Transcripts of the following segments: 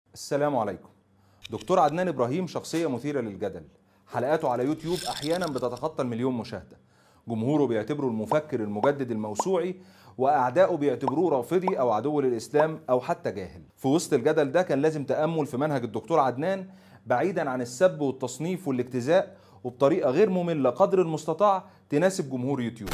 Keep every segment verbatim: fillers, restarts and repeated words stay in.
السلام عليكم. دكتور عدنان إبراهيم شخصية مثيرة للجدل، حلقاته على يوتيوب أحيانا بتتخطى المليون مشاهدة، جمهوره بيعتبره المفكر المجدد الموسوعي، وأعداؤه بيعتبروه رافضي أو عدو للإسلام أو حتى جاهل. في وسط الجدل ده كان لازم تأمل في منهج الدكتور عدنان بعيدا عن السب والتصنيف والاجتزاء، وبطريقة غير مملة قدر المستطاع تناسب جمهور يوتيوب.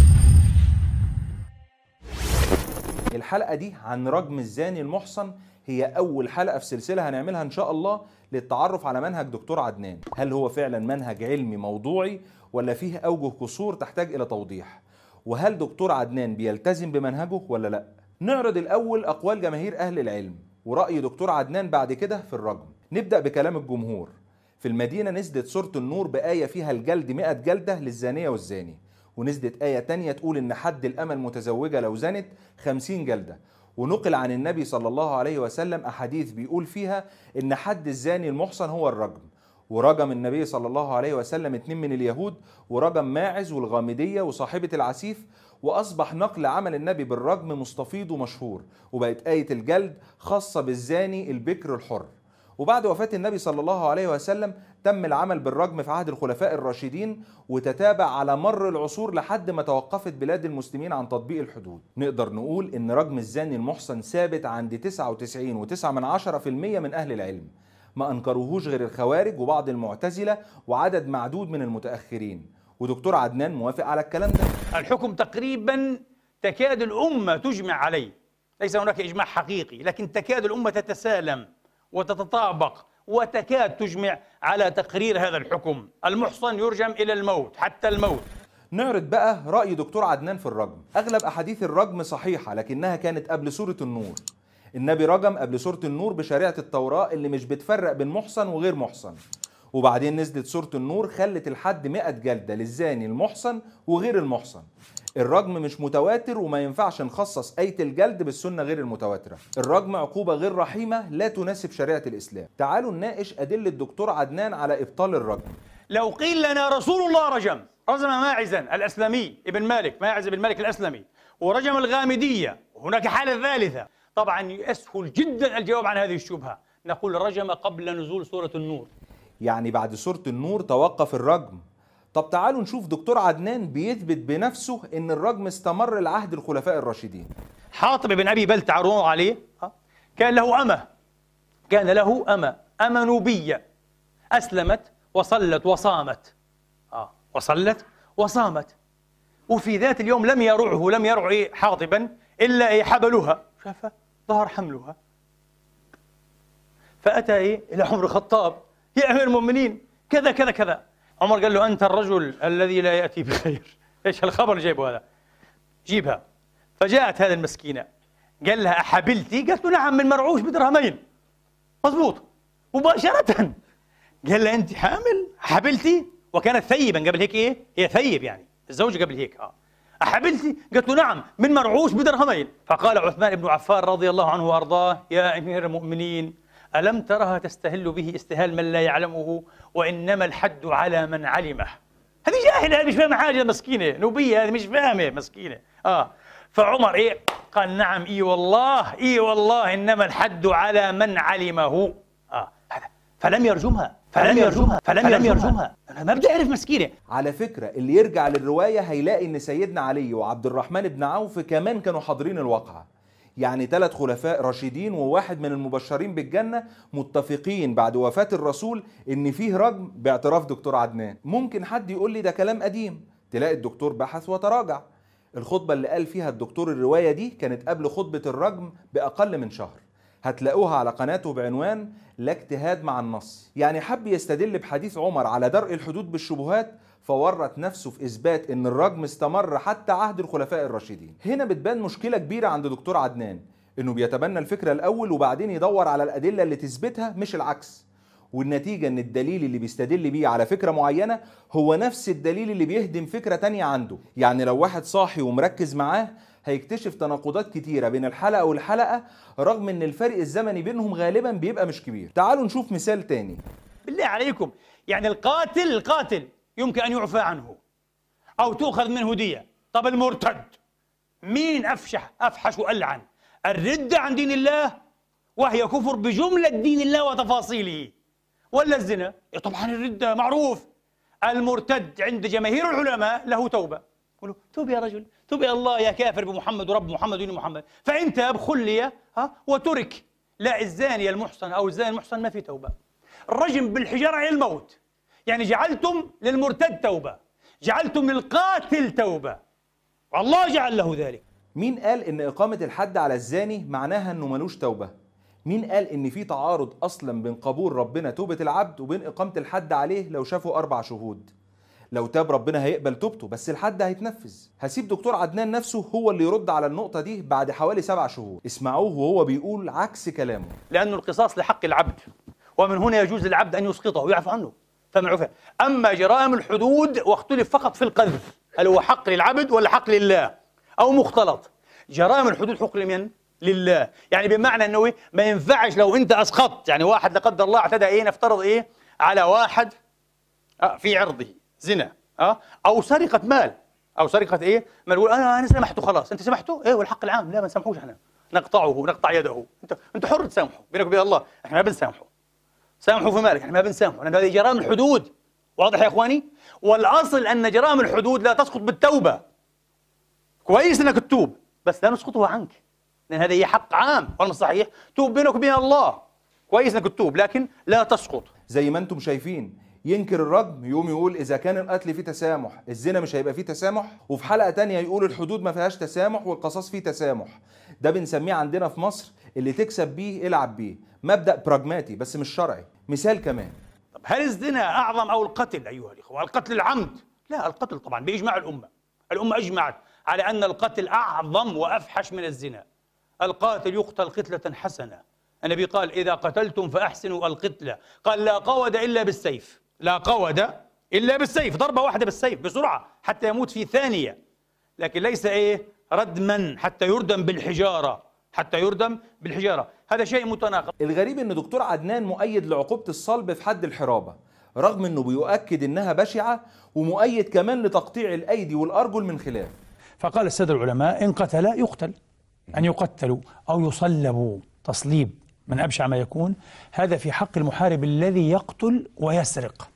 الحلقة دي عن رجم الزاني المحصن، هي أول حلقة في سلسلة هنعملها إن شاء الله للتعرف على منهج دكتور عدنان. هل هو فعلا منهج علمي موضوعي ولا فيه أوجه قصور تحتاج إلى توضيح؟ وهل دكتور عدنان بيلتزم بمنهجه ولا لا؟ نعرض الأول أقوال جماهير أهل العلم ورأي دكتور عدنان بعد كده في الرجم. نبدأ بكلام الجمهور. في المدينة نزلت سورة النور بآية فيها الجلد مئة جلدة للزانية والزاني، ونزلت آية تانية تقول إن حد الأمة المتزوجة لو زنت خمسين جلدة، ونقل عن النبي صلى الله عليه وسلم أحاديث بيقول فيها إن حد الزاني المحصن هو الرجم. ورجم النبي صلى الله عليه وسلم اتنين من اليهود، ورجم ماعز والغامدية وصاحبة العسيف، وأصبح نقل عمل النبي بالرجم مستفيض ومشهور، وبقت آية الجلد خاصة بالزاني البكر الحر. وبعد وفاة النبي صلى الله عليه وسلم تم العمل بالرجم في عهد الخلفاء الراشدين، وتتابع على مر العصور لحد ما توقفت بلاد المسلمين عن تطبيق الحدود. نقدر نقول إن رجم الزاني المحصن ثابت عند تسعة وتسعين وتسعة من عشرة في المية من أهل العلم، ما أنكروهوش غير الخوارج وبعض المعتزلة وعدد معدود من المتأخرين، ودكتور عدنان موافق على الكلام ده. الحكم تقريبا تكاد الأمة تجمع عليه، ليس هناك إجماع حقيقي، لكن تكاد الأمة تتسالم وتتطابق وتكاد تجمع على تقرير هذا الحكم. المحصن يرجم إلى الموت، حتى الموت. نعرض بقى رأي دكتور عدنان في الرجم. أغلب أحاديث الرجم صحيحة، لكنها كانت قبل سورة النور. النبي رجم قبل سورة النور بشريعة التوراة اللي مش بتفرق بين محصن وغير محصن، وبعدين نزلت سورة النور خلت الحد مئة جلدة للزاني المحصن وغير المحصن. الرجم مش متواتر وما ينفعش نخصص آية الجلد بالسنة غير المتواترة. الرجم عقوبة غير رحيمة لا تناسب شريعة الإسلام. تعالوا نناقش أدلة الدكتور عدنان على إبطال الرجم. لو قيل لنا رسول الله رجم رجم ماعزا الأسلمي ابن مالك، ماعز بن مالك الأسلمي، ورجم الغامدية، وهناك حالة ثالثة، طبعا يسهل جدا الجواب عن هذه الشبهة، نقول رجم قبل نزول سورة النور، يعني بعد سورة النور توقف الرجم. طب تعالوا نشوف دكتور عدنان بيثبت بنفسه ان الرجم استمر لعهد الخلفاء الراشدين. حاطب بن ابي بلتع رضي الله عليه كان له امه، كان له امه امه نوبيه اسلمت وصلت وصامت، اه وصلت وصامت، وفي ذات اليوم لم يرعه لم يرع إيه حاطبا الا إيه حبلها، شاف ظهر حملها، فاتى إيه الى عمر الخطاب، يا امير المؤمنين كذا كذا كذا. عمر قال له أنت الرجل الذي لا يأتي بخير، إيش الخبر اللي جايبه هذا؟ جيبها. فجاءت هذه المسكينة قال لها أحبلتي؟ قالت له نعم من مرعوش بدرهمين. مضبوط مباشرة. قال لها أنت حامل؟ حبلتي؟ وكانت ثيبا قبل هيك، إيه؟ هي ثيب يعني الزوج قبل هيك. آه أحبلتي؟ قالت له نعم من مرعوش بدرهمين. فقال عثمان بن عفان رضي الله عنه وأرضاه يا أمير المؤمنين ألم ترها تستهل به استهال من لا يعلمه، وإنما الحد على من علمه. هذه جاهلة، هذه مش فاهمة حاجة، مسكينة نوبية، هذه مش فاهمة مسكينة. آه فعمر إيه قال نعم إي والله إي والله إنما الحد على من علمه. آه هذا فلم يرجمها فلم يرجمها فلم يرجمها. أنا ما بدي أعرف مسكينة. على فكرة اللي يرجع للرواية هيلاقي إن سيدنا علي وعبد الرحمن بن عوف كمان كانوا حاضرين الواقعة، يعني ثلاث خلفاء راشدين وواحد من المبشرين بالجنة متفقين بعد وفاة الرسول إن فيه رجم باعتراف دكتور عدنان. ممكن حد يقول لي ده كلام قديم، تلاقي الدكتور بحث وتراجع. الخطبة اللي قال فيها الدكتور الرواية دي كانت قبل خطبة الرجم بأقل من شهر، هتلاقوها على قناته بعنوان لا اجتهاد مع النص. يعني حب يستدل بحديث عمر على درء الحدود بالشبهات، فورط نفسه في إثبات إن الرجم استمر حتى عهد الخلفاء الراشدين. هنا بتبان مشكلة كبيرة عند دكتور عدنان، إنه بيتبنى الفكرة الأول وبعدين يدور على الأدلة اللي تثبتها مش العكس، والنتيجة إن الدليل اللي بيستدل بيه على فكرة معينة هو نفس الدليل اللي بيهدم فكرة تانية عنده. يعني لو واحد صاحي ومركز معاه هيكتشف تناقضات كتيرة بين الحلقة والحلقة، رغم إن الفرق الزمني بينهم غالبا بيبقى مش كبير. تعالوا نشوف مثال تاني. بالله عليكم، يعني القاتل القاتل يمكن أن يعفى عنه أو تؤخذ منه دية. طب المرتد مين أفشح أفحش وألعن؟ الردة عن دين الله وهي كفر بجملة دين الله وتفاصيله. ولا الزنا؟ طبعا الردة معروف. المرتد عند جماهير العلماء له توبة، يقولوا توب يا رجل، توب يا الله يا كافر بمحمد ورب محمد ودين محمد، فإن تاب خلي ها وترك. لا، الزاني المحصن أو الزاني المحصن ما في توبة. الرجم بالحجارة إلى الموت. يعني جعلتم للمرتد توبة، جعلتم للقاتل توبة، والله جعل له ذلك. مين قال إن إقامة الحد على الزاني معناها إنه ملوش توبة؟ مين قال إن في تعارض أصلا بين قبول ربنا توبة العبد وبين إقامة الحد عليه لو شافوا أربع شهود؟ لو تاب ربنا هيقبل توبته، بس الحد هيتنفذ. هسيب دكتور عدنان نفسه هو اللي يرد على النقطة دي بعد حوالي سبع شهور. اسمعوه وهو بيقول عكس كلامه. لأن القصاص لحق العبد، ومن هنا يجوز للعبد أن يسقطه ويعفو عنه، فمعروف. أما جرائم الحدود واختلف فقط في القذف، هل هو حق للعبد ولا حق لله أو مختلط. جرائم الحدود حق لمن؟ لله. يعني بمعنى أنه ما ينفعش لو أنت أسقطت، يعني واحد لا قدر الله اعتدى إيه، نفترض إيه على واحد في عرضه زنا أه أو سرقة مال أو سرقة إيه، ما نقول أنا أنا سامحته خلاص. أنت سامحته؟ إيه والحق العام؟ لا، ما نسامحوش إحنا، نقطعه نقطع يده. أنت أنت حر تسامحه بينك وبين الله، إحنا ما بنسامحه. سامحوا في مالك، إحنا ما بنسامحه، لأن هذه جرائم الحدود. واضح يا إخواني؟ والأصل أن جرائم الحدود لا تسقط بالتوبة. كويس إنك تتوب، بس لا نسقطها عنك، لأن هذا هي حق عام، ولا مش صحيح؟ توب بينك وبين الله، كويس إنك تتوب، لكن لا تسقط. زي ما أنتم شايفين، ينكر الرجم يقوم يقول إذا كان القتل فيه تسامح الزنا مش هيبقى فيه تسامح، وفي حلقة تانية يقول الحدود ما فيهاش تسامح والقصاص فيه تسامح. ده بنسميه عندنا في مصر اللي تكسب بيه العب بيه، مبدأ براجماتي بس مش شرعي. مثال كمان، طب هل الزنا أعظم أو القتل أيها الإخوة؟ القتل العمد؟ لا، القتل طبعا بإجماع الأمة. الأمة أجمعت على أن القتل أعظم وأفحش من الزنا. القاتل يقتل قتلة حسنة. النبي قال إذا قتلتم فأحسنوا القتلة، قال لا قود إلا بالسيف، لا قود إلا بالسيف، ضربة واحدة بالسيف بسرعة حتى يموت في ثانية، لكن ليس إيه ردما حتى يردم بالحجارة، حتى يردم بالحجارة. هذا شيء متناقض. الغريب إن دكتور عدنان مؤيد لعقوبة الصلب في حد الحرابة، رغم إنه بيؤكد إنها بشعة، ومؤيد كمان لتقطيع الأيدي والأرجل من خلاف. فقال السادة العلماء إن قتل يقتل، أن يقتلوا أو يصلبوا تصليب من أبشع ما يكون. هذا في حق المحارب الذي يقتل ويسرق،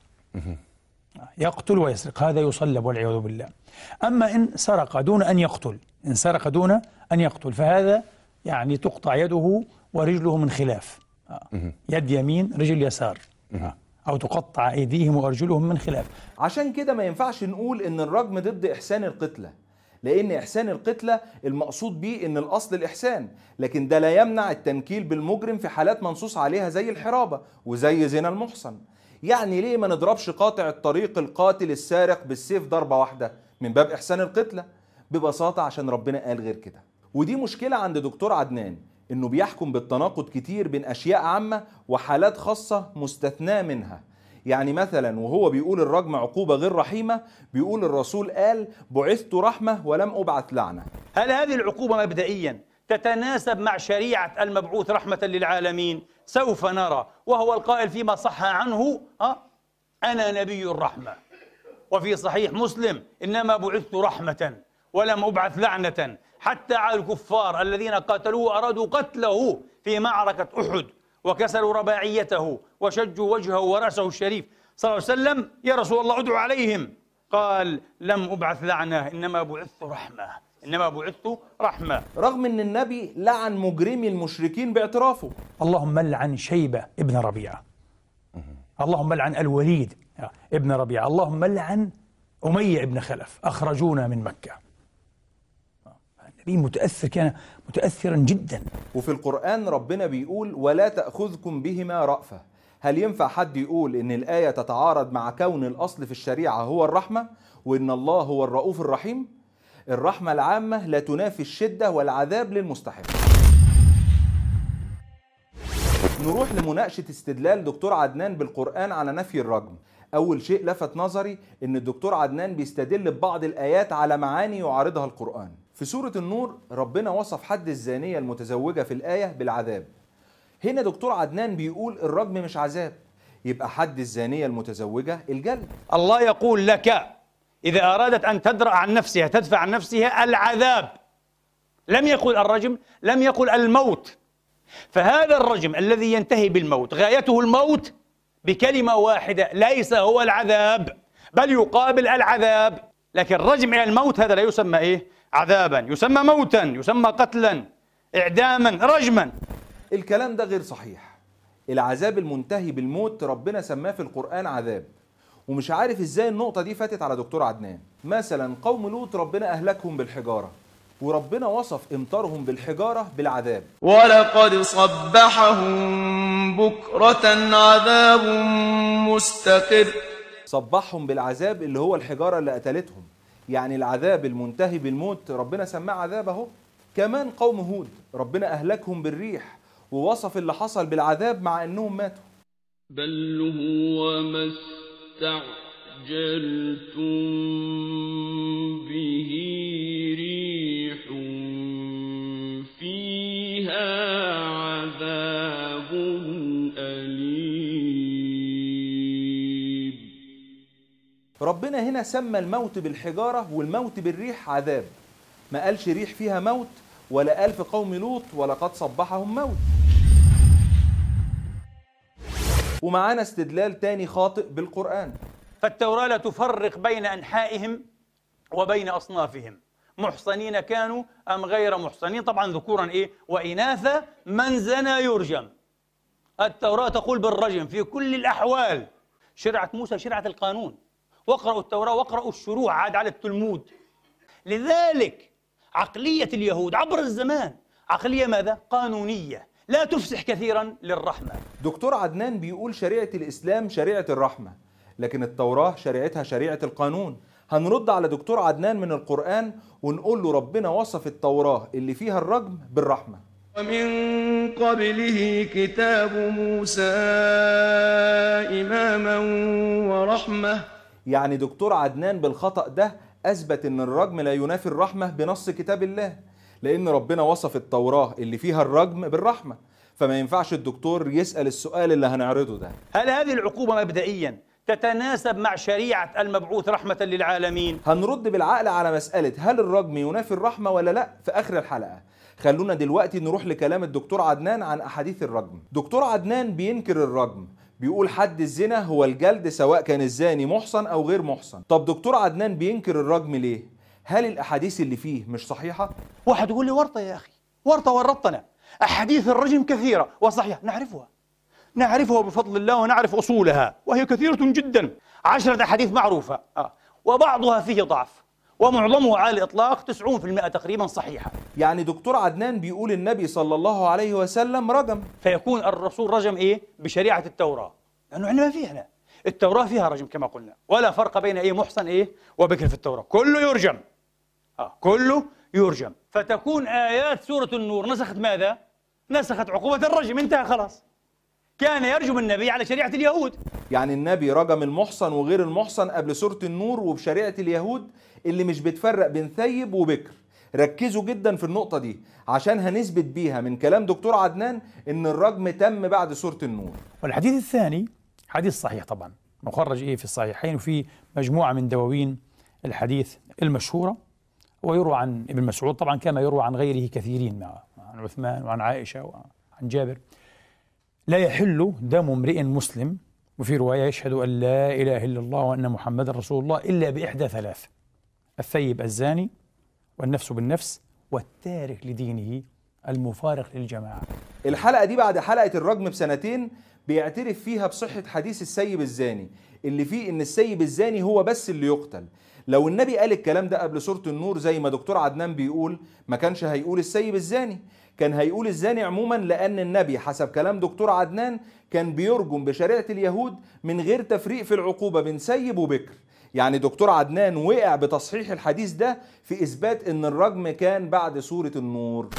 يقتل ويسرق، هذا يصلب والعياذ بالله. أما إن سرق دون أن يقتل، إن سرق دون أن يقتل فهذا يعني تقطع يده ورجله من خلاف، يد يمين رجل يسار، أو تقطع أيديهم وأرجلهم من خلاف. عشان كده ما ينفعش نقول إن الرجم ضد إحسان القتلة، لأن إحسان القتلة المقصود بيه إن الأصل الإحسان، لكن ده لا يمنع التنكيل بالمجرم في حالات منصوص عليها زي الحرابة وزي زنا المحصن. يعني ليه ما نضربش قاطع الطريق القاتل السارق بالسيف ضربة واحدة من باب إحسان القتلة؟ ببساطة عشان ربنا قال غير كده. ودي مشكلة عند دكتور عدنان، إنه بيحكم بالتناقض كتير بين أشياء عامة وحالات خاصة مستثناة منها. يعني مثلا وهو بيقول الرجم عقوبة غير رحيمة، بيقول الرسول قال بعثت رحمة ولم أبعث لعنة. هل هذه العقوبة مبدئيا تتناسب مع شريعة المبعوث رحمة للعالمين؟ سوف نرى. وهو القائل فيما صح عنه أه؟ أنا نبي الرحمة. وفي صحيح مسلم إنما بعثت رحمة ولم أبعث لعنة، حتى على الكفار الذين قاتلوه وأرادوا قتله في معركة أحد وكسروا رباعيته وشجوا وجهه ورأسه الشريف صلى الله عليه وسلم، يا رسول الله ادعو عليهم، قال لم أبعث لعنة إنما بعثت رحمة، إنما بعثت رحمة. رغم أن النبي لعن مجرمي المشركين باعترافه. اللهم لعن شيبة ابن ربيعة، اللهم لعن الوليد ابن ربيعة، اللهم لعن أمية ابن خلف، أخرجونا من مكة. النبي متأثر، كان متأثرا جدا. وفي القرآن ربنا بيقول ولا تأخذكم بهما رأفة. هل ينفع حد يقول إن الآية تتعارض مع كون الأصل في الشريعة هو الرحمة وإن الله هو الرؤوف الرحيم؟ الرحمة العامة لا تنافي الشدة والعذاب للمستحق. نروح لمناقشة استدلال دكتور عدنان بالقرآن على نفي الرجم. أول شيء لفت نظري إن الدكتور عدنان بيستدل ببعض الآيات على معاني يعارضها القرآن. في سورة النور ربنا وصف حد الزانية المتزوجة في الآية بالعذاب. هنا دكتور عدنان بيقول الرجم مش عذاب، يبقى حد الزانية المتزوجة الجلد. الله يقول لك إذا أرادت أن تدرأ عن نفسها، تدفع عن نفسها العذاب، لم يقل الرجم، لم يقل الموت. فهذا الرجم الذي ينتهي بالموت غايته الموت بكلمة واحدة، ليس هو العذاب بل يقابل العذاب. لكن الرجم إلى الموت هذا لا يسمى إيه؟ عذابا، يسمى موتا، يسمى قتلا، إعداما، رجما. الكلام ده غير صحيح. العذاب المنتهي بالموت ربنا سماه في القرآن عذاب، ومش عارف ازاي النقطة دي فاتت على دكتور عدنان. مثلا قوم لوط ربنا أهلكهم بالحجارة، وربنا وصف إمطارهم بالحجارة بالعذاب. ولقد صبحهم بكرة عذاب مستقر. صبحهم بالعذاب اللي هو الحجارة اللي قتلتهم، يعني العذاب المنتهي بالموت ربنا سماه عذاب اهو. كمان قوم هود ربنا أهلكهم بالريح، ووصف اللي حصل بالعذاب مع أنهم ماتوا. بل هو ما استعجلتم به ريح فيها عذاب أليم. ربنا هنا سمى الموت بالحجارة والموت بالريح عذاب، ما قالش ريح فيها موت، ولا قال في قوم لوط ولقد صبحهم موت. ومعانا استدلال تاني خاطئ بالقرآن. فالتوراة لا تفرق بين أنحائهم وبين أصنافهم، محصنين كانوا أم غير محصنين، طبعا ذكورا إيه وإناثا، من زنى يرجم. التوراة تقول بالرجم في كل الأحوال. شرعة موسى شرعة القانون، واقرأوا التوراة واقرأوا الشروع عاد على التلمود. لذلك عقلية اليهود عبر الزمان عقلية ماذا؟ قانونية، لا تفسح كثيرا للرحمة. دكتور عدنان بيقول شريعة الإسلام شريعة الرحمة، لكن التوراة شريعتها شريعة القانون. هنرد على دكتور عدنان من القرآن ونقول له ربنا وصف التوراة اللي فيها الرجم بالرحمة. ومن قبله كتاب موسى إماما ورحمة. يعني دكتور عدنان بالخطأ ده أثبت أن الرجم لا ينافي الرحمة بنص كتاب الله، لأن ربنا وصف التوراة اللي فيها الرجم بالرحمة، فما ينفعش الدكتور يسأل السؤال اللي هنعرضه ده. هل هذه العقوبة مبدئيا تتناسب مع شريعة المبعوث رحمة للعالمين؟ هنرد بالعقل على مسألة هل الرجم ينافي الرحمة ولا لا في آخر الحلقة. خلونا دلوقتي نروح لكلام الدكتور عدنان عن أحاديث الرجم. دكتور عدنان بينكر الرجم، بيقول حد الزنا هو الجلد سواء كان الزاني محصن أو غير محصن. طب دكتور عدنان بينكر الرجم ليه؟ هل الأحاديث اللي فيه مش صحيحة؟ واحد يقول لي ورطة يا أخي، ورطة ورطنا. أحاديث الرجم كثيرة وصحيحة، نعرفها نعرفها بفضل الله ونعرف أصولها، وهي كثيرة جدا. عشرة أحاديث معروفة آه. وبعضها فيه ضعف، ومعظمه على الإطلاق تسعون بالمئة تقريبا صحيحة. يعني دكتور عدنان بيقول النبي صلى الله عليه وسلم رجم، فيكون الرسول رجم إيه؟ بشريعة التوراة، لأنه عندنا ما فيها. التوراة فيها رجم كما قلنا، ولا فرق بين أي محصن إيه وبكر في التوراة، كله يرجم آه. كله يرجم. فتكون آيات سورة النور نسخت ماذا؟ نسخت عقوبة الرجم، انتهى خلاص. كان يرجم النبي على شريعة اليهود. يعني النبي رجم المحصن وغير المحصن قبل سورة النور وبشريعة اليهود اللي مش بتفرق بين ثيب وبكر. ركزوا جدا في النقطة دي عشان هنثبت بيها من كلام دكتور عدنان ان الرجم تم بعد سورة النور. والحديث الثاني حديث صحيح طبعا، مخرج ايه في الصحيحين وفي مجموعة من دواوين الحديث المشهورة، ويروى عن ابن مسعود طبعا كما يروى عن غيره كثيرين، عن عثمان وعن عائشة وعن جابر. لا يحل دم امرئ مسلم، وفي رواية يشهد أن لا إله إلا الله وأن محمد رسول الله، إلا بإحدى ثلاث: الثيب الزاني، والنفس بالنفس، والتارك لدينه المفارق للجماعة. الحلقة دي بعد حلقة الرجم بسنتين بيعترف فيها بصحة حديث السيب الزاني اللي فيه إن السيب الزاني هو بس اللي يقتل. لو النبي قال الكلام ده قبل سورة النور زي ما دكتور عدنان بيقول، ما كانش هيقول السيب الزاني، كان هيقول الزاني عموما، لأن النبي حسب كلام دكتور عدنان كان بيرجم بشريعة اليهود من غير تفريق في العقوبة بين سيب وبكر. يعني دكتور عدنان وقع بتصحيح الحديث ده في إثبات إن الرجم كان بعد سورة النور.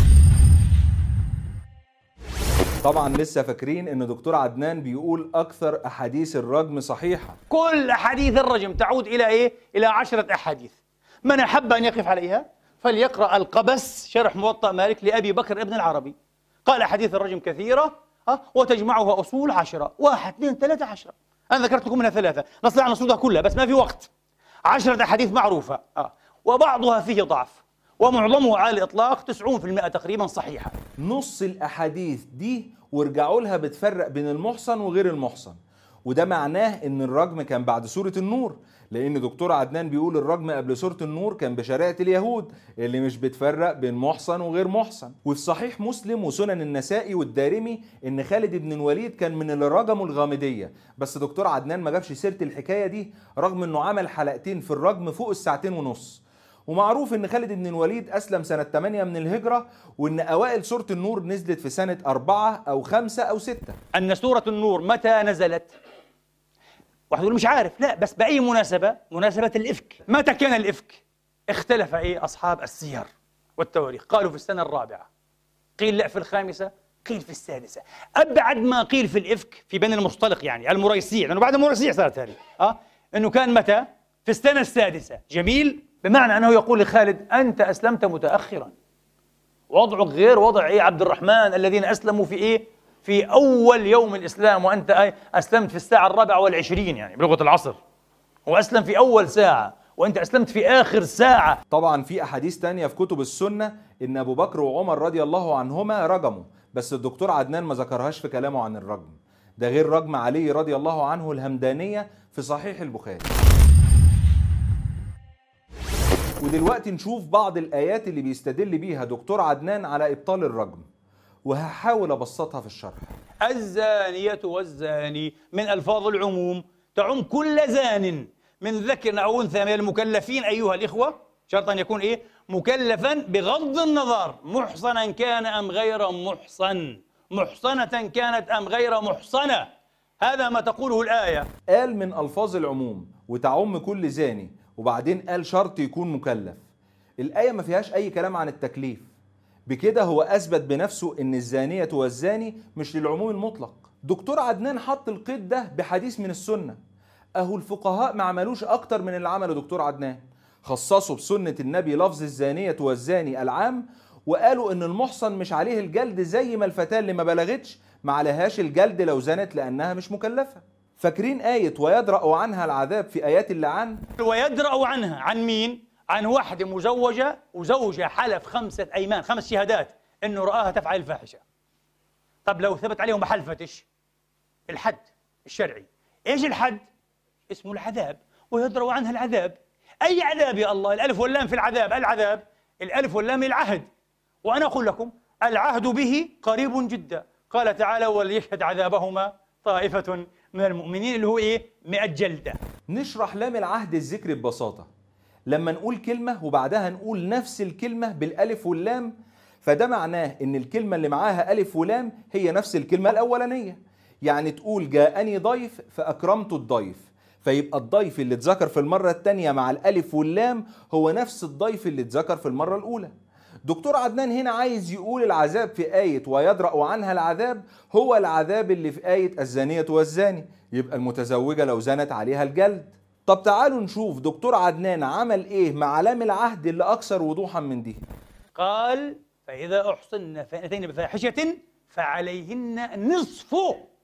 طبعا لسه فاكرين إن دكتور عدنان بيقول أكثر أحاديث الرجم صحيحة. كل أحاديث الرجم تعود إلى إيه؟ إلى عشرة أحاديث. من أحب أن يقف عليها فليقرأ القبس شرح موطأ مالك لأبي بكر ابن العربي، قال أحاديث الرجم كثيرة أه؟ وتجمعها أصول عشرة، واحد اثنين ثلاثة عشرة. أنا ذكرت لكم منها ثلاثة، نستطيع أن نصودها كلها بس ما في وقت. عشرة أحاديث معروفة أه؟ وبعضها فيه ضعف، ومعظمه على الإطلاق تسعين بالمئة تقريبا صحيحة. نص الأحاديث دي وارجعوا لها بتفرق بين المحصن وغير المحصن، وده معناه ان الرجم كان بعد سورة النور، لان دكتور عدنان بيقول الرجم قبل سورة النور كان بشريعة اليهود اللي مش بتفرق بين محصن وغير محصن. وفي صحيح مسلم وسنن النسائي والدارمي ان خالد بن الوليد كان من اللي رجموا الغامدية، بس دكتور عدنان ما جابش سيرة الحكاية دي رغم انه عمل حلقتين في الرجم فوق الساعتين ونص. ومعروف ان خالد بن الوليد اسلم سنة ثمانية من الهجرة، وان اوائل سورة النور نزلت في سنة أربعة او خمسة او ستة. أن سورة النور متى نزلت؟ واحد يقول مش عارف، لا بس بأي مناسبة؟ مناسبة الإفك. متى كان الإفك؟ اختلف إيه أصحاب السير والتواريخ، قالوا في السنة الرابعة، قيل لا في الخامسة، قيل في السادسة. أبعد ما قيل في الإفك في بني المصطلق يعني المريسيع، لأنه بعد المريسيع صارت هذه أه إنه كان متى؟ في السنة السادسة. جميل، بمعنى أنه يقول لخالد أنت أسلمت متأخرا، وضعك غير وضع إيه عبد الرحمن الذين أسلموا في إيه؟ في أول يوم الإسلام، وأنت أي أسلمت في الساعة الرابعة والعشرين يعني بلغة العصر، وأسلم في أول ساعة وأنت أسلمت في آخر ساعة. طبعا في أحاديث تانية في كتب السنة إن أبو بكر وعمر رضي الله عنهما رجموا، بس الدكتور عدنان ما ذكرهاش في كلامه عن الرجم، ده غير رجم علي رضي الله عنه الهمدانية في صحيح البخاري. ودلوقتي نشوف بعض الآيات اللي بيستدل بيها دكتور عدنان على إبطال الرجم، وهحاول أبسطها في الشرح. الزانية والزاني من ألفاظ العموم تعم كل زان من ذكر أو أنثى من المكلفين أيها الإخوة، شرط أن يكون إيه؟ مكلفا بغض النظر محصنا كان أم غير محصن، محصنة كانت أم غير محصنة، هذا ما تقوله الآية. قال من ألفاظ العموم وتعم كل زاني، وبعدين قال شرط يكون مكلف. الآية ما فيهاش أي كلام عن التكليف، بكده هو أثبت بنفسه إن الزانية والزاني مش للعموم المطلق. دكتور عدنان حط القيد ده بحديث من السنة، أهو الفقهاء ما عملوش أكتر من اللي عمله دكتور عدنان، خصصوا بسنة النبي لفظ الزانية والزاني العام، وقالوا إن المحصن مش عليه الجلد زي ما الفتاة اللي ما بلغتش ما عليهاش الجلد لو زنت لأنها مش مكلفة. فاكرين آية ويدرأ عنها العذاب في آيات اللعان؟ ويدرأ عنها عن مين؟ عن واحدة مزوجة وزوجها حلف خمسة أيمان، خمس شهادات إنه رآها تفعل الفاحشة. طب لو ثبت عليهم ما حلفتش، الحد الشرعي. إيش الحد؟ اسمه العذاب، ويدرأ عنها العذاب. أي عذاب يا الله؟ الألف واللام في العذاب، العذاب الألف واللام العهد، وأنا أقول لكم العهد به قريب جدا. قال تعالى وليشهد عذابهما طائفة من المؤمنين، اللي هو إيه؟ مئة جلدة. نشرح لام العهد الذكر ببساطة. لما نقول كلمة وبعدها نقول نفس الكلمة بالألف واللام، فده معناه إن الكلمة اللي معاها ألف ولام هي نفس الكلمة الأولانية. يعني تقول جاءني ضيف فأكرمت الضيف، فيبقى الضيف اللي اتذكر في المرة الثانية مع الألف واللام هو نفس الضيف اللي اتذكر في المرة الأولى. دكتور عدنان هنا عايز يقول العذاب في آية ويدرأ عنها العذاب هو العذاب اللي في آية الزانية والزاني، يبقى المتزوجة لو زنت عليها الجلد. طب تعالوا نشوف دكتور عدنان عمل ايه مع لام العهد اللي اكثر وضوحا من دي. قال فإذا أحصن فإنتين بفاحشة فعليهن نصف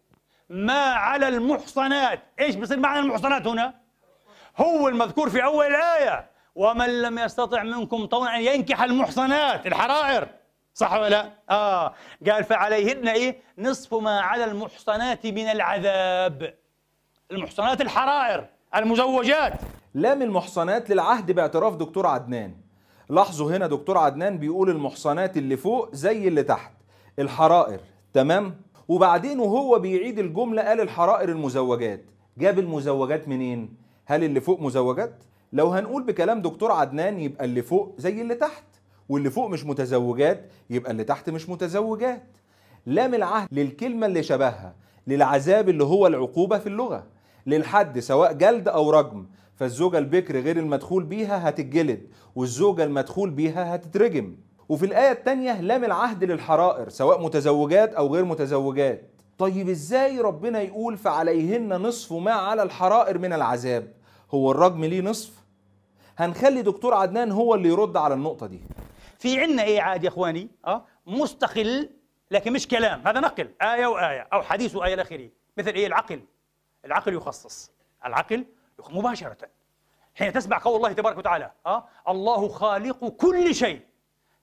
ما على المحصنات. ايش بصير معنى المحصنات هنا؟ هو المذكور في أول الآية، ومن لم يستطع منكم طولا أن ينكح المحصنات الحرائر، صح ولا لا؟ آه قال فعليهن إيه؟ نصف ما على المحصنات من العذاب. المحصنات الحرائر المزوجات. لام المحصنات للعهد باعتراف دكتور عدنان. لاحظوا هنا دكتور عدنان بيقول المحصنات اللي فوق زي اللي تحت، الحرائر، تمام؟ وبعدين وهو بيعيد الجملة قال الحرائر المزوجات. جاب المزوجات منين؟ هل اللي فوق مزوجات؟ لو هنقول بكلام دكتور عدنان يبقى اللي فوق زي اللي تحت، واللي فوق مش متزوجات يبقى اللي تحت مش متزوجات. لام العهد للكلمة اللي شبهها، للعذاب اللي هو العقوبة في اللغة، للحد سواء جلد أو رجم. فالزوجة البكر غير المدخول بيها هتتجلد، والزوجة المدخول بيها هتترجم. وفي الآية التانية لام العهد للحرائر سواء متزوجات أو غير متزوجات. طيب إزاي ربنا يقول فعليهن نصف ما على الحرائر من العذاب؟ هو الرجم ليه نصف؟ هنخلي دكتور عدنان هو اللي يرد على النقطة دي. في عنا إيه عاد يا إخواني؟ أه مستقل لكن مش كلام، هذا نقل آية وآية أو حديث وآية الأخيرة. مثل إيه؟ العقل. العقل يخصص، العقل مباشرة حين تسمع قول الله تبارك وتعالى أه؟ الله خالق كل شيء،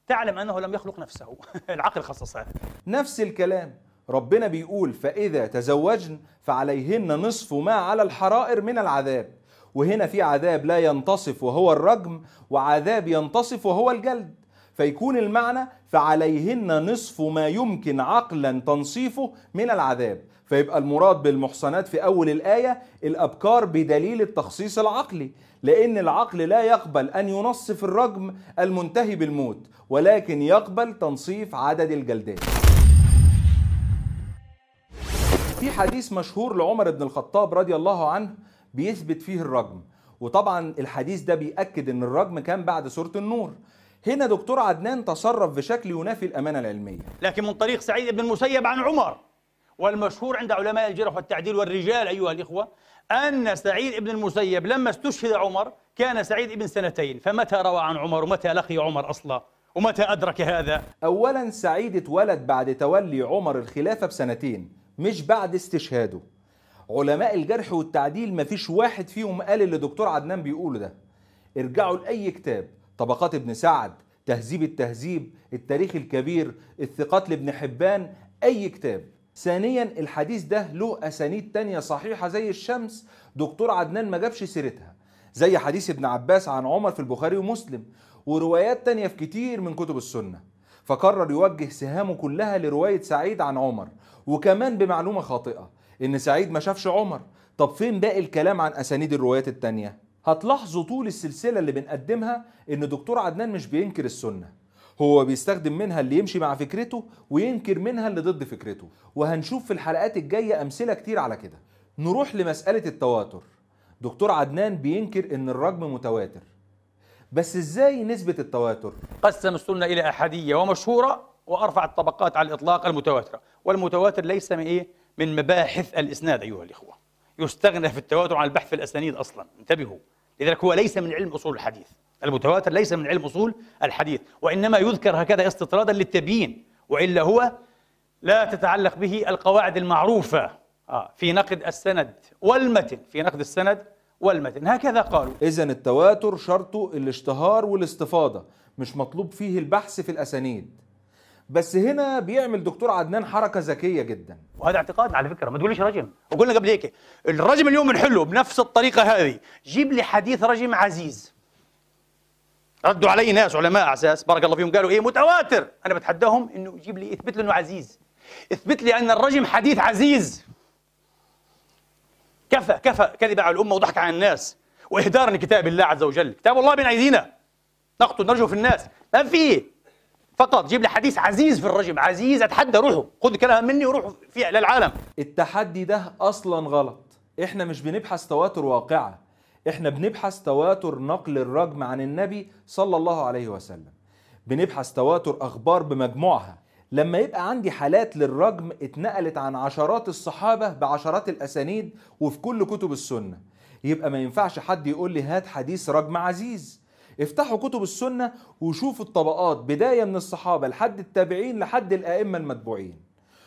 تعلم أنه لم يخلق نفسه. العقل خصص هذا. نفس الكلام، ربنا بيقول فإذا تزوجن فعليهن نصف ما على الحرائر من العذاب، وهنا في عذاب لا ينتصف وهو الرجم، وعذاب ينتصف وهو الجلد، فيكون المعنى فعليهن نصف ما يمكن عقلا تنصيفه من العذاب. فيبقى المراد بالمحصنات في أول الآية الأبكار بدليل التخصيص العقلي، لأن العقل لا يقبل أن ينصف الرجم المنتهي بالموت، ولكن يقبل تنصيف عدد الجلدات. في حديث مشهور لعمر بن الخطاب رضي الله عنه بيثبت فيه الرجم، وطبعا الحديث ده بيأكد أن الرجم كان بعد سورة النور. هنا دكتور عدنان تصرف بشكل ينافي الأمانة العلمية، لكن من طريق سعيد بن المسيب عن عمر. والمشهور عند علماء الجرح والتعديل والرجال أيها الإخوة أن سعيد بن المسيب لما استشهد عمر كان سعيد ابن سنتين، فمتى روى عن عمر ومتى لقي عمر أصلا ومتى أدرك هذا؟ أولا سعيد اتولد بعد تولي عمر الخلافة بسنتين، مش بعد استشهاده. علماء الجرح والتعديل مفيش واحد فيهم قال اللي دكتور عدنان بيقوله ده. ارجعوا لأي كتاب، طبقات ابن سعد، تهذيب التهذيب، التاريخ الكبير، الثقات لابن حبان، أي كتاب. ثانيا الحديث ده له أسانيد تانية صحيحة زي الشمس، دكتور عدنان ما جابش سيرتها، زي حديث ابن عباس عن عمر في البخاري ومسلم، وروايات تانية في كتير من كتب السنة. فقرر يوجه سهامه كلها لرواية سعيد عن عمر، وكمان بمعلومة خاطئة إن سعيد ما شافش عمر. طب فين باقي الكلام عن أسانيد الروايات التانية؟ هتلاحظوا طول السلسلة اللي بنقدمها إن دكتور عدنان مش بينكر السنة، هو بيستخدم منها اللي يمشي مع فكرته وينكر منها اللي ضد فكرته، وهنشوف في الحلقات الجاية أمثلة كتير على كده. نروح لمسألة التواتر. دكتور عدنان بينكر إن الرجم متواتر، بس إزاي نسبة التواتر؟ قسم السنة إلى أحادية ومشهورة، وأرفع الطبقات على الإطلاق المتواترة. والمتواتر ليس من إيه؟ من مباحث الإسناد أيها الإخوة، يستغنى في التواتر عن البحث في الأسانيد أصلا، انتبهوا. لذلك هو ليس من علم أصول الحديث، المتواتر ليس من علم أصول الحديث، وإنما يذكر هكذا استطرادا للتبيين، وإلا هو لا تتعلق به القواعد المعروفة آه في نقد السند والمتن، في نقد السند والمتن، هكذا قالوا. إذن التواتر شرطه الاشتهار والاستفاضة، مش مطلوب فيه البحث في الأسانيد. بس هنا بيعمل دكتور عدنان حركة ذكية جدا، وهذا اعتقاد على فكرة، ما تقوليش رجم، وقلنا قبل هيك الرجم اليوم بنحله بنفس الطريقة هذه. جيب لي حديث رجم عزيز. ردوا علي ناس علماء على اساس بارك الله فيهم قالوا ايه متواتر، انا بتحداهم انه يجيب لي اثبت لي انه عزيز، اثبت لي ان الرجم حديث عزيز. كفى كفى كذب على الامه وضحك على الناس واهدارا لكتاب الله عز وجل. كتاب الله بين ايدينا نقتل نرجو في الناس، ما في، فقط جيب لي حديث عزيز في الرجم. عزيز اتحدى، روحوا خذ كلام مني وروحوا فيه للعالم. التحدي ده اصلا غلط. احنا مش بنبحث تواتر واقعة، احنا بنبحث تواتر نقل الرجم عن النبي صلى الله عليه وسلم، بنبحث تواتر اخبار بمجموعها. لما يبقى عندي حالات للرجم اتنقلت عن عشرات الصحابة بعشرات الاسانيد وفي كل كتب السنة، يبقى ما ينفعش حد يقول لي هات حديث رجم عزيز. افتحوا كتب السنة وشوفوا الطبقات، بداية من الصحابة لحد التابعين لحد الائمة المتبوعين،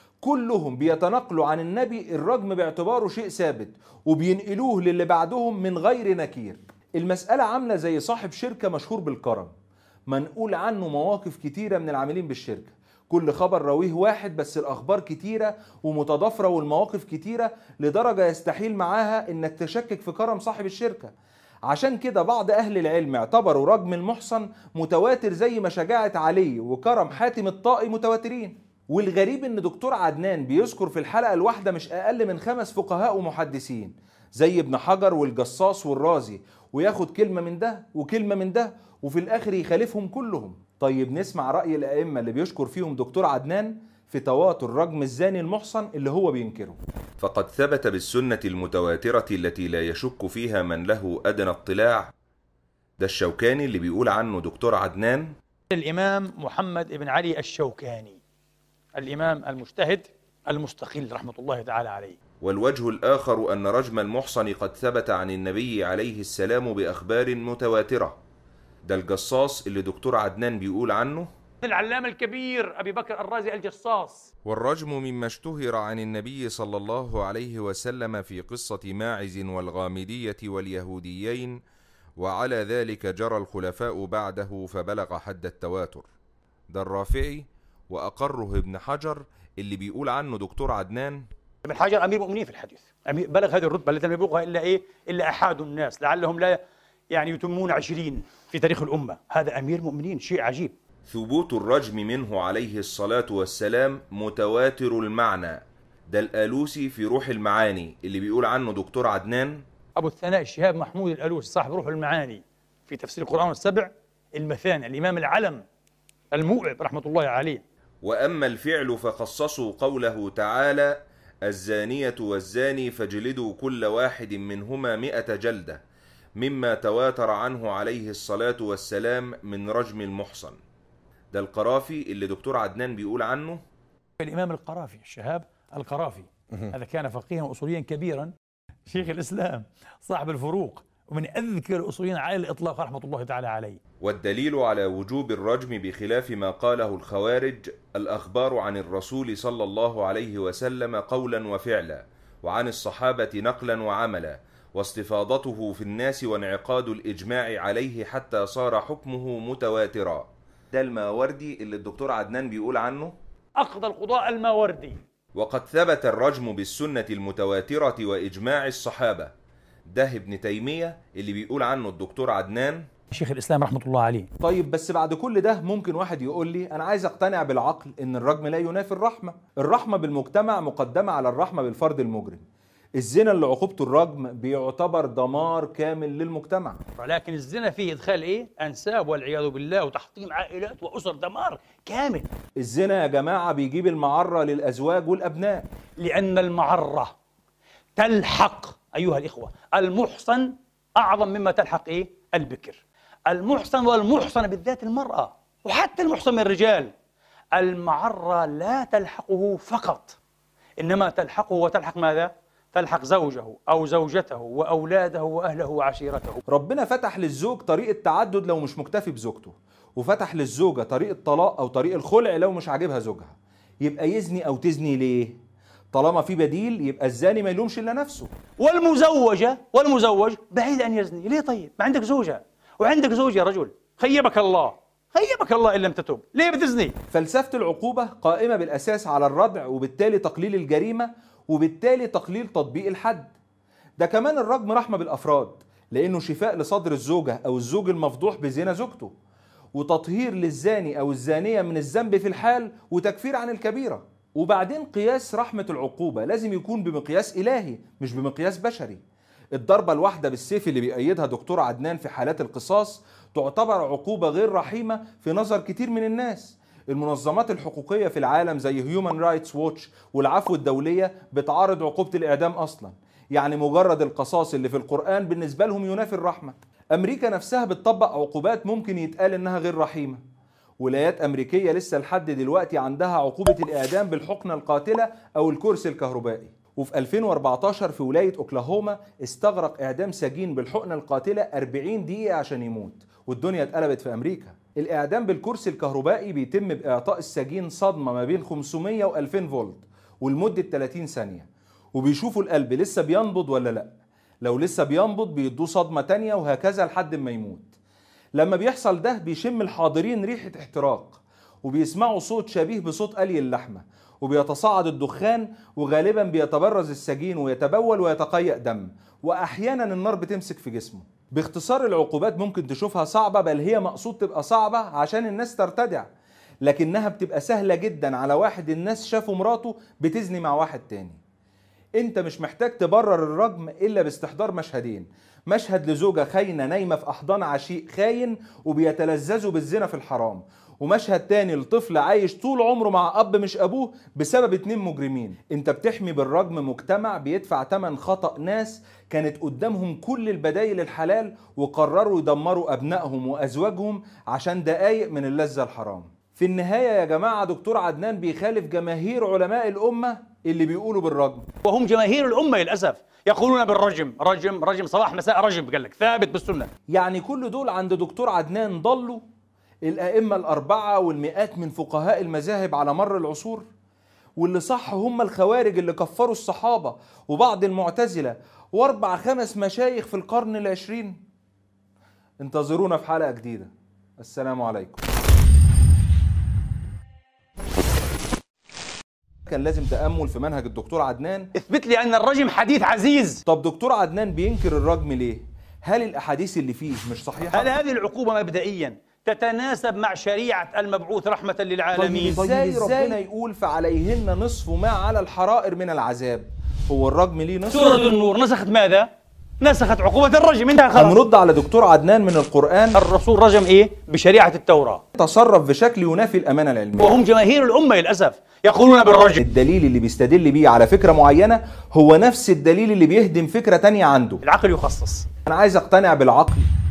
كلهم بيتنقلوا عن النبي الرجم باعتباره شيء ثابت، وبينقلوه للي بعدهم من غير نكير. المسألة عاملة زي صاحب شركة مشهور بالكرم، منقول عنه مواقف كتيرة من العاملين بالشركة، كل خبر راويه واحد بس الأخبار كتيرة ومتضافرة والمواقف كتيرة لدرجة يستحيل معاها إنك تشكك في كرم صاحب الشركة. عشان كده بعض أهل العلم اعتبروا رجم المحصن متواتر زي ما شجاعة علي وكرم حاتم الطائي متواترين. والغريب ان دكتور عدنان بيذكر في الحلقة الواحدة مش اقل من خمس فقهاء ومحدثين زي ابن حجر والجصاص والرازي، وياخد كلمة من ده وكلمة من ده وفي الاخر يخالفهم كلهم. طيب نسمع رأي الائمة اللي بيشكر فيهم دكتور عدنان في تواتر رجم الزاني المحصن اللي هو بينكره. فقد ثبت بالسنة المتواترة التي لا يشك فيها من له أدنى اطلاع. ده الشوكاني اللي بيقول عنه دكتور عدنان. الإمام محمد بن علي الشوكاني، الإمام المجتهد المستقل رحمة الله تعالى عليه. والوجه الآخر أن رجم المحصن قد ثبت عن النبي عليه السلام بأخبار متواترة. ده الجصاص اللي دكتور عدنان بيقول عنه. العلامة الكبير أبي بكر الرازي الجصاص. والرجم مما اشتهر عن النبي صلى الله عليه وسلم في قصة ماعز والغامدية واليهوديين، وعلى ذلك جرى الخلفاء بعده فبلغ حد التواتر. ده الرافعي، وأقره ابن حجر اللي بيقول عنه دكتور عدنان: ابن حجر أمير مؤمنين في الحديث، أمير بلغ هذه الرتبة التي لم يبلغها إلا إيه؟ إلا أحد الناس، لعلهم لا يعني يتمون عشرين في تاريخ الأمة. هذا أمير مؤمنين، شيء عجيب. ثبوت الرجم منه عليه الصلاة والسلام متواتر المعنى. ده الآلوسي في روح المعاني اللي بيقول عنه دكتور عدنان: أبو الثناء الشهاب محمود الألوسي صاحب روح المعاني في تفسير القرآن السبع المثاني، الإمام العلم الموئب رحمة الله عليه. وأما الفعل فخصصوا قوله تعالى: الزانية والزاني فاجلدوا كل واحد منهما مئة جلدة، مما تواتر عنه عليه الصلاة والسلام من رجم المحصن. ده القرافي اللي دكتور عدنان بيقول عنه: الإمام القرافي الشهاب القرافي هذا كان فقيها وأصوليا كبيرا، شيخ الإسلام صاحب الفروق، ومن أذكر الأصوليين على الإطلاق رحمة الله تعالى عليه. والدليل على وجوب الرجم بخلاف ما قاله الخوارج الأخبار عن الرسول صلى الله عليه وسلم قولا وفعلا، وعن الصحابة نقلا وعملا، واستفاضته في الناس وانعقاد الإجماع عليه حتى صار حكمه متواترا. ده الماوردي اللي الدكتور عدنان بيقول عنه: أقضى القضاء الماوردي. وقد ثبت الرجم بالسنة المتواترة وإجماع الصحابة. ده ابن تيمية اللي بيقول عنه الدكتور عدنان: شيخ الإسلام رحمة الله عليه. طيب بس بعد كل ده ممكن واحد يقول لي أنا عايز أقتنع بالعقل إن الرجم لا ينافي الرحمة. الرحمة بالمجتمع مقدمة على الرحمة بالفرد المجرم. الزنا اللي عقوبته الرجم بيعتبر دمار كامل للمجتمع. ولكن الزنا فيه إدخال إيه؟ أنساب والعياذ بالله، وتحطيم عائلات وأسر، دمار كامل. الزنا يا جماعة بيجيب المعرة للأزواج والأبناء، لأن المعرة تلحق أيها الإخوة المحصن أعظم مما تلحق إيه؟ البكر. المحصن والمحصن بالذات المرأة، وحتى المحصن من الرجال، المعرة لا تلحقه فقط، إنما تلحقه وتلحق ماذا؟ تلحق زوجه أو زوجته وأولاده وأهله وعشيرته. ربنا فتح للزوج طريقة تعدد لو مش مكتفي بزوجته، وفتح للزوجة طريقة طلاق أو طريق الخلع لو مش عاجبها زوجها. يبقى يزني أو تزني ليه؟ طالما في بديل يبقى الزاني ما يلومش إلا نفسه. والمزوجة والمزوج بعيد أن يزني. ليه طيب؟ ما عندك زوجة وعندك زوج يا رجل، خيبك الله، خيبك الله إن لم تتوب، ليه بتزني؟ فلسفة العقوبة قائمة بالأساس على الردع، وبالتالي تقليل الجريمة، وبالتالي تقليل تطبيق الحد. ده كمان الرجم رحمة بالأفراد، لأنه شفاء لصدر الزوجة أو الزوج المفضوح بزنا زوجته، وتطهير للزاني أو الزانية من الذنب في الحال، وتكفير عن الكبيرة. وبعدين قياس رحمة العقوبة لازم يكون بمقياس إلهي مش بمقياس بشري. الضربة الواحدة بالسيف اللي بيأيدها دكتور عدنان في حالات القصاص تعتبر عقوبة غير رحيمة في نظر كتير من الناس. المنظمات الحقوقية في العالم زي هيومن رايتس ووتش والعفو الدولية بتعارض عقوبة الإعدام أصلا. يعني مجرد القصاص اللي في القرآن بالنسبة لهم ينافي الرحمة. أمريكا نفسها بتطبق عقوبات ممكن يتقال إنها غير رحيمة. ولايات أمريكية لسه لحد دلوقتي عندها عقوبة الإعدام بالحقنة القاتلة أو الكرسي الكهربائي. وفي ألفين وأربعتاشر في ولاية أوكلاهوما استغرق إعدام سجين بالحقنة القاتلة أربعين دقيقة عشان يموت، والدنيا اتقلبت في أمريكا. الإعدام بالكرسي الكهربائي بيتم بإعطاء السجين صدمة ما بين خمسمية وألفين فولت ولمدة ثلاثين ثانية، وبيشوفوا القلب لسه بينبض ولا لأ. لو لسه بينبض بيدوه صدمة تانية، وهكذا لحد ما يموت. لما بيحصل ده بيشم الحاضرين ريحة احتراق، وبيسمعوا صوت شبيه بصوت قلي اللحمة، وبيتصاعد الدخان، وغالبا بيتبرز السجين ويتبول ويتقيأ دم، وأحيانا النار بتمسك في جسمه. باختصار العقوبات ممكن تشوفها صعبة، بل هي مقصود تبقى صعبة عشان الناس ترتدع، لكنها بتبقى سهلة جدا على واحد الناس شافوا مراته بتزني مع واحد تاني. انت مش محتاج تبرر الرجم الا باستحضار مشهدين: مشهد لزوجة خاينة نايمة في احضان عشيق خاين وبيتلذذوا بالزنا في الحرام، ومشهد تاني لطفل عايش طول عمره مع اب مش ابوه بسبب اتنين مجرمين. انت بتحمي بالرجم مجتمع بيدفع تمن خطأ ناس كانت قدامهم كل البدايل الحلال وقرروا يدمروا ابنائهم وازواجهم عشان دقايق من اللذة الحرام. في النهاية يا جماعة دكتور عدنان بيخالف جماهير علماء الأمة اللي بيقولوا بالرجم، وهم جماهير الأمة للأسف يقولون بالرجم، رجم رجم صباح مساء رجم، قال لك ثابت بالسنة. يعني كل دول عند دكتور عدنان ضلوا؟ الأئمة الأربعة والمئات من فقهاء المذاهب على مر العصور؟ واللي صح هم الخوارج اللي كفروا الصحابة وبعض المعتزلة واربع خمس مشايخ في القرن العشرين؟ انتظرونا في حلقة جديدة. السلام عليكم. كان لازم تأمل في منهج الدكتور عدنان. اثبت لي أن الرجم حديث عزيز. طب دكتور عدنان بينكر الرجم ليه؟ هل الأحاديث اللي فيه مش صحيحة؟ هل هذه العقوبة مبدئيا تتناسب مع شريعة المبعوث رحمة للعالمين؟ طيب ازاي ربنا يقول فعليهن نصف ما على الحرائر من العذاب؟ هو الرجم ليه نصف؟ سورة النور نسخت ماذا؟ نسخت عقوبة الرجم، انتهى خلاص. هنرد على دكتور عدنان من القرآن. الرسول رجم ايه؟ بشريعة التوراة. تصرف بشكل ينافي الأمانة العلمية. وهم جماهير الأمة للأسف يقولون بالرجم. الدليل اللي بيستدل بيه على فكرة معينة هو نفس الدليل اللي بيهدم فكرة تانية عنده. العقل يخصص. أنا عايز أقتنع بالعقل